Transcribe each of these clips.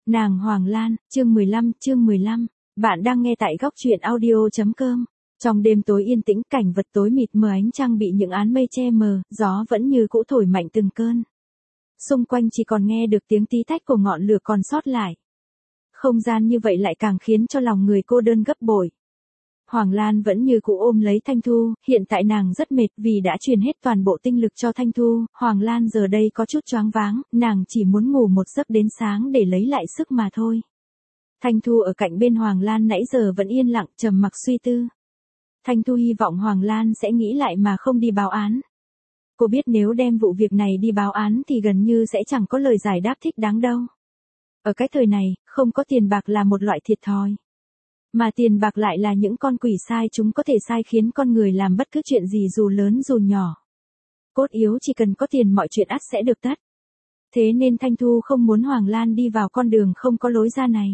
Nàng Hoàng Lan, chương 15. Bạn đang nghe tại góc truyện audio.com. Trong đêm tối yên tĩnh, cảnh vật tối mịt mờ, ánh trăng bị những áng mây che mờ, gió vẫn như cũ thổi mạnh từng cơn. Xung quanh chỉ còn nghe được tiếng tí tách của ngọn lửa còn sót lại. Không gian như vậy lại càng khiến cho lòng người cô đơn gấp bội. Hoàng Lan vẫn như cũ ôm lấy Thanh Thu, hiện tại nàng rất mệt vì đã truyền hết toàn bộ tinh lực cho Thanh Thu, Hoàng Lan giờ đây có chút choáng váng, nàng chỉ muốn ngủ một giấc đến sáng để lấy lại sức mà thôi. Thanh Thu ở cạnh bên Hoàng Lan nãy giờ vẫn yên lặng trầm mặc suy tư. Thanh Thu hy vọng Hoàng Lan sẽ nghĩ lại mà không đi báo án. Cô biết nếu đem vụ việc này đi báo án thì gần như sẽ chẳng có lời giải đáp thích đáng đâu. Ở cái thời này, không có tiền bạc là một loại thiệt thòi. Mà tiền bạc lại là những con quỷ sai, chúng có thể sai khiến con người làm bất cứ chuyện gì dù lớn dù nhỏ. Cốt yếu chỉ cần có tiền mọi chuyện ắt sẽ được tắt. Thế nên Thanh Thu không muốn Hoàng Lan đi vào con đường không có lối ra này.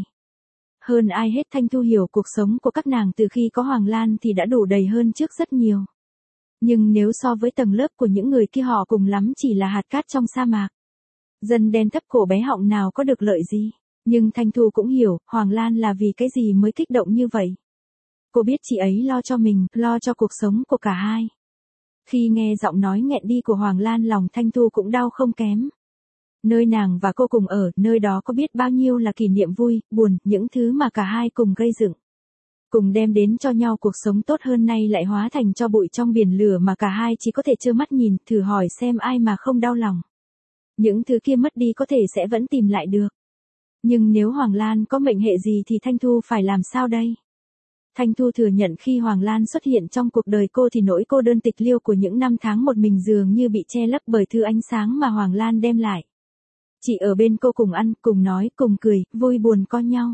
Hơn ai hết Thanh Thu hiểu cuộc sống của các nàng từ khi có Hoàng Lan thì đã đủ đầy hơn trước rất nhiều. Nhưng nếu so với tầng lớp của những người kia họ cùng lắm chỉ là hạt cát trong sa mạc. Dân đen thấp cổ bé họng nào có được lợi gì. Nhưng Thanh Thu cũng hiểu, Hoàng Lan là vì cái gì mới kích động như vậy. Cô biết chị ấy lo cho mình, lo cho cuộc sống của cả hai. Khi nghe giọng nói nghẹn đi của Hoàng Lan, lòng Thanh Thu cũng đau không kém. Nơi nàng và cô cùng ở, nơi đó có biết bao nhiêu là kỷ niệm vui, buồn, những thứ mà cả hai cùng gây dựng. Cùng đem đến cho nhau cuộc sống tốt hơn, nay lại hóa thành tro bụi trong biển lửa mà cả hai chỉ có thể trơ mắt nhìn, thử hỏi xem ai mà không đau lòng. Những thứ kia mất đi có thể sẽ vẫn tìm lại được. Nhưng nếu Hoàng Lan có mệnh hệ gì thì Thanh Thu phải làm sao đây? Thanh Thu thừa nhận khi Hoàng Lan xuất hiện trong cuộc đời cô thì nỗi cô đơn tịch liêu của những năm tháng một mình dường như bị che lấp bởi thứ ánh sáng mà Hoàng Lan đem lại. Chị ở bên cô cùng ăn, cùng nói, cùng cười, vui buồn co nhau.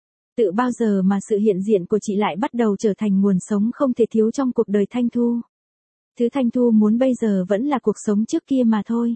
Tự bao giờ mà sự hiện diện của chị lại bắt đầu trở thành nguồn sống không thể thiếu trong cuộc đời Thanh Thu. Thứ Thanh Thu muốn bây giờ vẫn là cuộc sống trước kia mà thôi.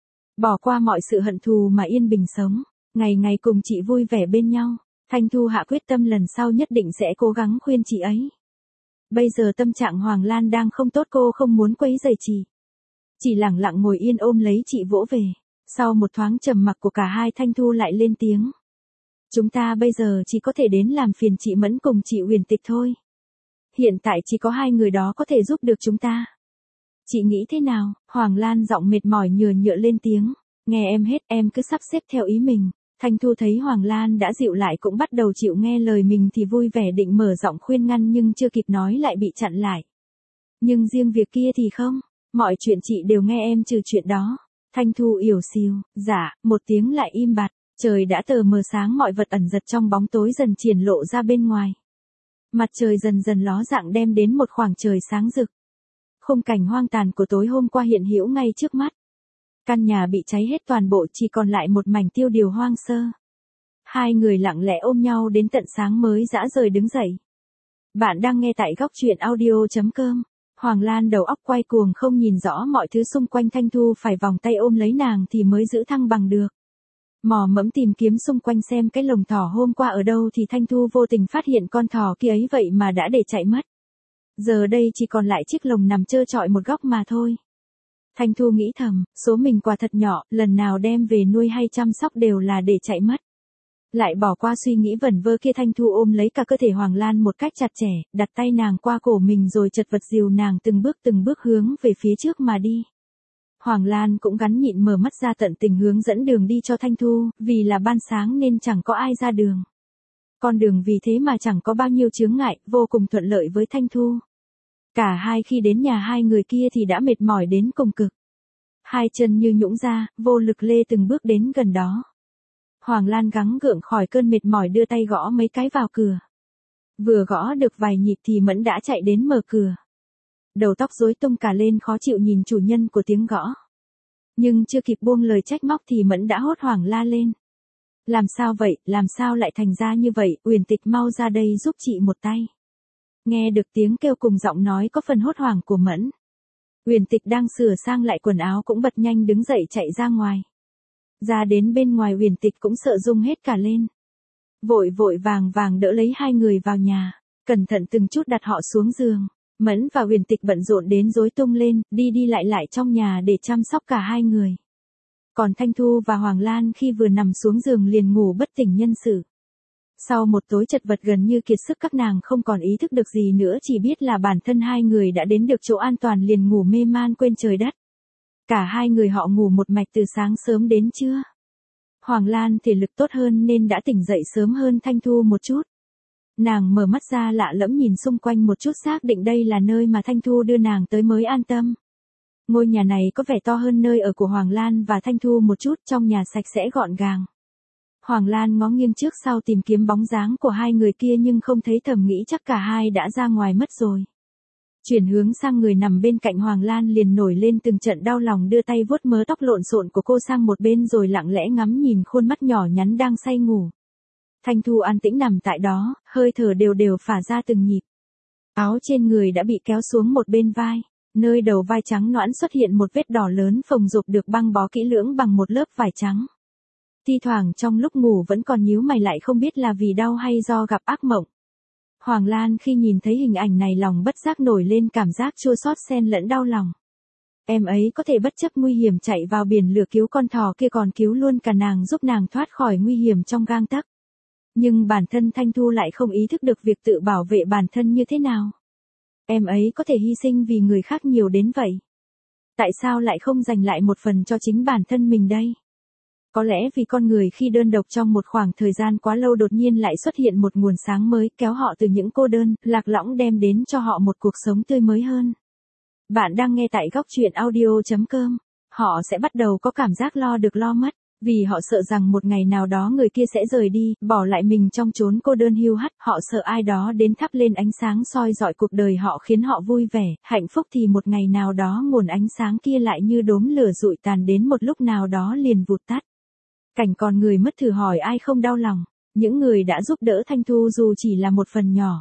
Bỏ qua mọi sự hận thù mà yên bình sống. Ngày ngày cùng chị vui vẻ bên nhau, Thanh Thu hạ quyết tâm lần sau nhất định sẽ cố gắng khuyên chị ấy. Bây giờ tâm trạng Hoàng Lan đang không tốt, cô không muốn quấy rầy chị. Chỉ lặng lặng ngồi yên ôm lấy chị vỗ về. Sau một thoáng trầm mặc của cả hai, Thanh Thu lại lên tiếng. Chúng ta bây giờ chỉ có thể đến làm phiền chị Mẫn cùng chị Huyền Tịch thôi. Hiện tại chỉ có hai người đó có thể giúp được chúng ta. Chị nghĩ thế nào? Hoàng Lan giọng mệt mỏi nhựa lên tiếng. Nghe em hết, em cứ sắp xếp theo ý mình. Thanh Thu thấy Hoàng Lan đã dịu lại cũng bắt đầu chịu nghe lời mình thì vui vẻ định mở giọng khuyên ngăn nhưng chưa kịp nói lại bị chặn lại. Nhưng riêng việc kia thì không, mọi chuyện chị đều nghe em trừ chuyện đó. Thanh Thu yểu xìu, dạ, một tiếng lại im bặt, trời đã tờ mờ sáng, mọi vật ẩn dật trong bóng tối dần triển lộ ra bên ngoài. Mặt trời dần dần ló dạng đem đến một khoảng trời sáng rực. Khung cảnh hoang tàn của tối hôm qua hiện hữu ngay trước mắt. Căn nhà bị cháy hết toàn bộ, chỉ còn lại một mảnh tiêu điều hoang sơ. Hai người lặng lẽ ôm nhau đến tận sáng mới dã rời đứng dậy. Bạn đang nghe tại góc truyện audio.com. Hoàng Lan đầu óc quay cuồng không nhìn rõ mọi thứ xung quanh, Thanh Thu phải vòng tay ôm lấy nàng thì mới giữ thăng bằng được. Mò mẫm tìm kiếm xung quanh xem cái lồng thỏ hôm qua ở đâu thì Thanh Thu vô tình phát hiện con thỏ kia ấy vậy mà đã để chạy mất. Giờ đây chỉ còn lại chiếc lồng nằm trơ trọi một góc mà thôi. Thanh Thu nghĩ thầm, số mình quả thật nhỏ, lần nào đem về nuôi hay chăm sóc đều là để chạy mất. Lại bỏ qua suy nghĩ vẩn vơ kia, Thanh Thu ôm lấy cả cơ thể Hoàng Lan một cách chặt chẽ, đặt tay nàng qua cổ mình rồi chật vật dìu nàng từng bước hướng về phía trước mà đi. Hoàng Lan cũng gắn nhịn mở mắt ra tận tình hướng dẫn đường đi cho Thanh Thu, vì là ban sáng nên chẳng có ai ra đường. Con đường vì thế mà chẳng có bao nhiêu chướng ngại, vô cùng thuận lợi với Thanh Thu. Cả hai khi đến nhà hai người kia thì đã mệt mỏi đến cùng cực. Hai chân như nhũn ra, vô lực lê từng bước đến gần đó. Hoàng Lan gắng gượng khỏi cơn mệt mỏi đưa tay gõ mấy cái vào cửa. Vừa gõ được vài nhịp thì Mẫn đã chạy đến mở cửa. Đầu tóc rối tung cả lên, khó chịu nhìn chủ nhân của tiếng gõ. Nhưng chưa kịp buông lời trách móc thì Mẫn đã hốt hoảng la lên. Làm sao vậy, làm sao lại thành ra như vậy, Huyền Tịch mau ra đây giúp chị một tay. Nghe được tiếng kêu cùng giọng nói có phần hốt hoảng của Mẫn. Huyền Tịch đang sửa sang lại quần áo cũng bật nhanh đứng dậy chạy ra ngoài. Ra đến bên ngoài Huyền Tịch cũng sợ rung hết cả lên. Vội vàng đỡ lấy hai người vào nhà, cẩn thận từng chút đặt họ xuống giường. Mẫn và Huyền Tịch bận rộn đến rối tung lên, đi lại trong nhà để chăm sóc cả hai người. Còn Thanh Thu và Hoàng Lan khi vừa nằm xuống giường liền ngủ bất tỉnh nhân sự. Sau một tối chật vật gần như kiệt sức các nàng không còn ý thức được gì nữa, chỉ biết là bản thân hai người đã đến được chỗ an toàn liền ngủ mê man quên trời đất. Cả hai người họ ngủ một mạch từ sáng sớm đến trưa. Hoàng Lan thể lực tốt hơn nên đã tỉnh dậy sớm hơn Thanh Thu một chút. Nàng mở mắt ra lạ lẫm nhìn xung quanh một chút, xác định đây là nơi mà Thanh Thu đưa nàng tới mới an tâm. Ngôi nhà này có vẻ to hơn nơi ở của Hoàng Lan và Thanh Thu một chút, trong nhà sạch sẽ gọn gàng. Hoàng Lan ngó nghiêng trước sau tìm kiếm bóng dáng của hai người kia nhưng không thấy, thầm nghĩ chắc cả hai đã ra ngoài mất rồi. Chuyển hướng sang người nằm bên cạnh Hoàng Lan liền nổi lên từng trận đau lòng, đưa tay vuốt mớ tóc lộn xộn của cô sang một bên rồi lặng lẽ ngắm nhìn khuôn mắt nhỏ nhắn đang say ngủ. Thanh Thu an tĩnh nằm tại đó, hơi thở đều đều phả ra từng nhịp. Áo trên người đã bị kéo xuống một bên vai, nơi đầu vai trắng nõn xuất hiện một vết đỏ lớn phồng rộp được băng bó kỹ lưỡng bằng một lớp vải trắng. Thi thoảng trong lúc ngủ vẫn còn nhíu mày, lại không biết là vì đau hay do gặp ác mộng. Hoàng Lan khi nhìn thấy hình ảnh này lòng bất giác nổi lên cảm giác chua xót xen lẫn đau lòng. Em ấy có thể bất chấp nguy hiểm chạy vào biển lửa cứu con thỏ kia, còn cứu luôn cả nàng, giúp nàng thoát khỏi nguy hiểm trong gang tấc. Nhưng bản thân Thanh Thu lại không ý thức được việc tự bảo vệ bản thân như thế nào. Em ấy có thể hy sinh vì người khác nhiều đến vậy. Tại sao lại không dành lại một phần cho chính bản thân mình đây? Có lẽ vì con người khi đơn độc trong một khoảng thời gian quá lâu đột nhiên lại xuất hiện một nguồn sáng mới, kéo họ từ những cô đơn, lạc lõng, đem đến cho họ một cuộc sống tươi mới hơn. Bạn đang nghe tại góc truyện audio.com. Họ sẽ bắt đầu có cảm giác lo được lo mất, vì họ sợ rằng một ngày nào đó người kia sẽ rời đi, bỏ lại mình trong chốn cô đơn hiu hắt. Họ sợ ai đó đến thắp lên ánh sáng soi rọi cuộc đời họ, khiến họ vui vẻ, hạnh phúc, thì một ngày nào đó nguồn ánh sáng kia lại như đốm lửa rụi tàn, đến một lúc nào đó liền vụt tắt. Cảnh còn người mất, thử hỏi ai không đau lòng. Những người đã giúp đỡ Thanh Thu dù chỉ là một phần nhỏ,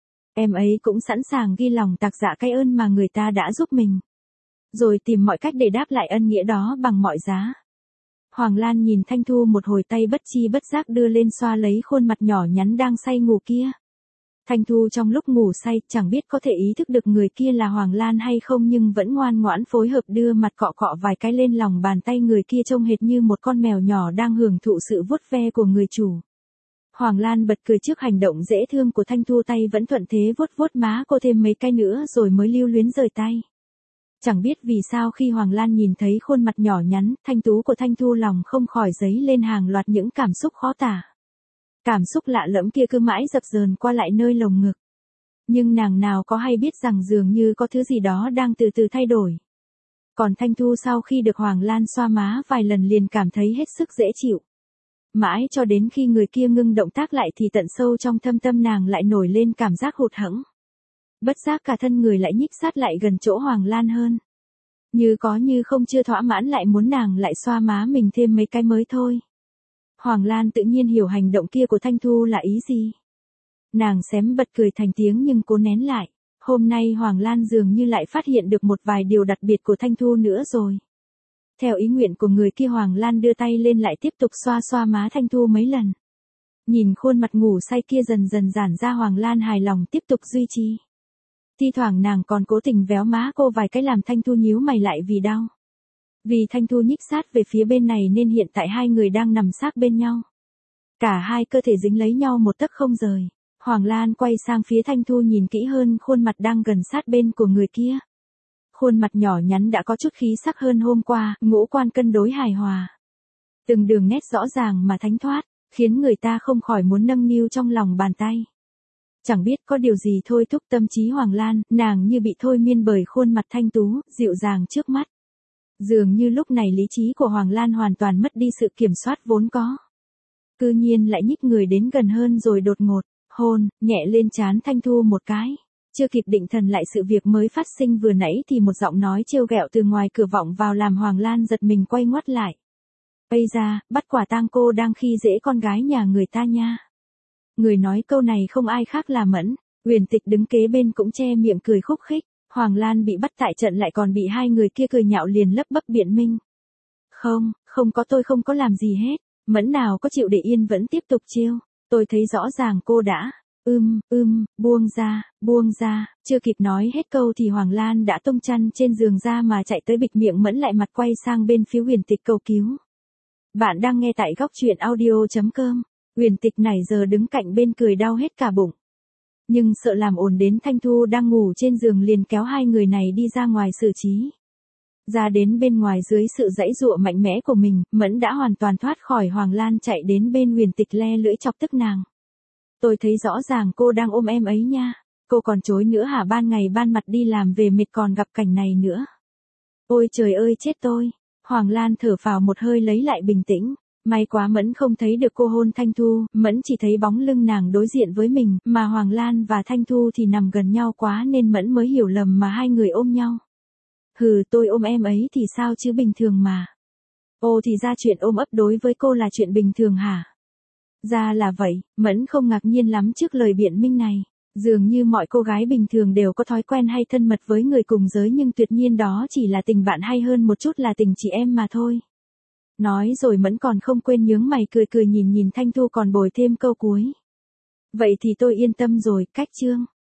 em ấy cũng sẵn sàng ghi lòng tạc dạ cái ơn mà người ta đã giúp mình, rồi tìm mọi cách để đáp lại ân nghĩa đó bằng mọi giá. Hoàng Lan nhìn Thanh Thu một hồi, tay bất chi bất giác đưa lên xoa lấy khuôn mặt nhỏ nhắn đang say ngủ kia. Thanh Thu trong lúc ngủ say chẳng biết có thể ý thức được người kia là Hoàng Lan hay không, nhưng vẫn ngoan ngoãn phối hợp đưa mặt cọ cọ vài cái lên lòng bàn tay người kia, trông hệt như một con mèo nhỏ đang hưởng thụ sự vuốt ve của người chủ. Hoàng Lan bật cười trước hành động dễ thương của Thanh Thu, tay vẫn thuận thế vuốt vuốt má cô thêm mấy cái nữa rồi mới lưu luyến rời tay. Chẳng biết vì sao khi Hoàng Lan nhìn thấy khuôn mặt nhỏ nhắn, thanh tú của Thanh Thu, lòng không khỏi dấy lên hàng loạt những cảm xúc khó tả. Cảm xúc lạ lẫm kia cứ mãi dập dờn qua lại nơi lồng ngực. Nhưng nàng nào có hay biết rằng dường như có thứ gì đó đang từ từ thay đổi. Còn Thanh Thu sau khi được Hoàng Lan xoa má vài lần liền cảm thấy hết sức dễ chịu. Mãi cho đến khi người kia ngưng động tác lại thì tận sâu trong thâm tâm nàng lại nổi lên cảm giác hụt hẫng. Bất giác cả thân người lại nhích sát lại gần chỗ Hoàng Lan hơn. Như có như không, chưa thỏa mãn lại muốn nàng lại xoa má mình thêm mấy cái mới thôi. Hoàng Lan tự nhiên hiểu hành động kia của Thanh Thu là ý gì. Nàng xém bật cười thành tiếng nhưng cố nén lại. Hôm nay Hoàng Lan dường như lại phát hiện được một vài điều đặc biệt của Thanh Thu nữa rồi. Theo ý nguyện của người kia, Hoàng Lan đưa tay lên lại tiếp tục xoa xoa má Thanh Thu mấy lần. Nhìn khuôn mặt ngủ say kia dần dần giãn ra, Hoàng Lan hài lòng tiếp tục duy trì. Thi thoảng nàng còn cố tình véo má cô vài cái làm Thanh Thu nhíu mày lại vì đau. Vì Thanh Thu nhích sát về phía bên này nên hiện tại hai người đang nằm sát bên nhau. Cả hai cơ thể dính lấy nhau một tấc không rời. Hoàng Lan quay sang phía Thanh Thu nhìn kỹ hơn khuôn mặt đang gần sát bên của người kia. Khuôn mặt nhỏ nhắn đã có chút khí sắc hơn hôm qua, ngũ quan cân đối hài hòa. Từng đường nét rõ ràng mà thánh thoát, khiến người ta không khỏi muốn nâng niu trong lòng bàn tay. Chẳng biết có điều gì thôi thúc tâm trí Hoàng Lan, nàng như bị thôi miên bởi khuôn mặt thanh tú, dịu dàng trước mắt. Dường như lúc này lý trí của Hoàng Lan hoàn toàn mất đi sự kiểm soát vốn có. Cư nhiên lại nhích người đến gần hơn rồi đột ngột, hôn, nhẹ lên trán Thanh Thu một cái. Chưa kịp định thần lại sự việc mới phát sinh vừa nãy thì một giọng nói trêu ghẹo từ ngoài cửa vọng vào làm Hoàng Lan giật mình quay ngoắt lại. Ây da, bắt quả tang cô đang khi dễ con gái nhà người ta nha. Người nói câu này không ai khác là Mẫn. Huyền Tịch đứng kế bên cũng che miệng cười khúc khích. Hoàng Lan bị bắt tại trận lại còn bị hai người kia cười nhạo, liền lấp bấp biện minh. Không có, tôi không có làm gì hết. Mẫn nào có chịu để yên, vẫn tiếp tục trêu. Tôi thấy rõ ràng cô đã. buông ra, chưa kịp nói hết câu thì Hoàng Lan đã tung chăn trên giường ra mà chạy tới bịt miệng Mẫn lại mặt quay sang bên phía Huyền Tịch cầu cứu. Bạn đang nghe tại góc truyện audio.com. Huyền Tịch này giờ đứng cạnh bên cười đau hết cả bụng. Nhưng sợ làm ồn đến Thanh Thu đang ngủ trên giường liền kéo hai người này đi ra ngoài xử trí. Ra đến bên ngoài dưới sự giãy giụa mạnh mẽ của mình, Mẫn đã hoàn toàn thoát khỏi Hoàng Lan chạy đến bên Huyền Tịch le lưỡi chọc tức nàng. Tôi thấy rõ ràng cô đang ôm em ấy nha. Cô còn chối nữa hả, ban ngày ban mặt đi làm về mệt còn gặp cảnh này nữa. Ôi trời ơi chết tôi. Hoàng Lan thở phào một hơi lấy lại bình tĩnh. May quá Mẫn không thấy được cô hôn Thanh Thu, Mẫn chỉ thấy bóng lưng nàng đối diện với mình, mà Hoàng Lan và Thanh Thu thì nằm gần nhau quá nên Mẫn mới hiểu lầm mà hai người ôm nhau. Hừ, tôi ôm em ấy thì sao chứ, bình thường mà. Ồ, thì ra chuyện ôm ấp đối với cô là chuyện bình thường hả? Ra là vậy, Mẫn không ngạc nhiên lắm trước lời biện minh này. Dường như mọi cô gái bình thường đều có thói quen hay thân mật với người cùng giới, nhưng tuyệt nhiên đó chỉ là tình bạn hay hơn một chút là tình chị em mà thôi. Nói rồi Mẫn còn không quên nhướng mày cười cười nhìn Thanh Thu còn bồi thêm câu cuối. Vậy thì tôi yên tâm rồi, cách chương.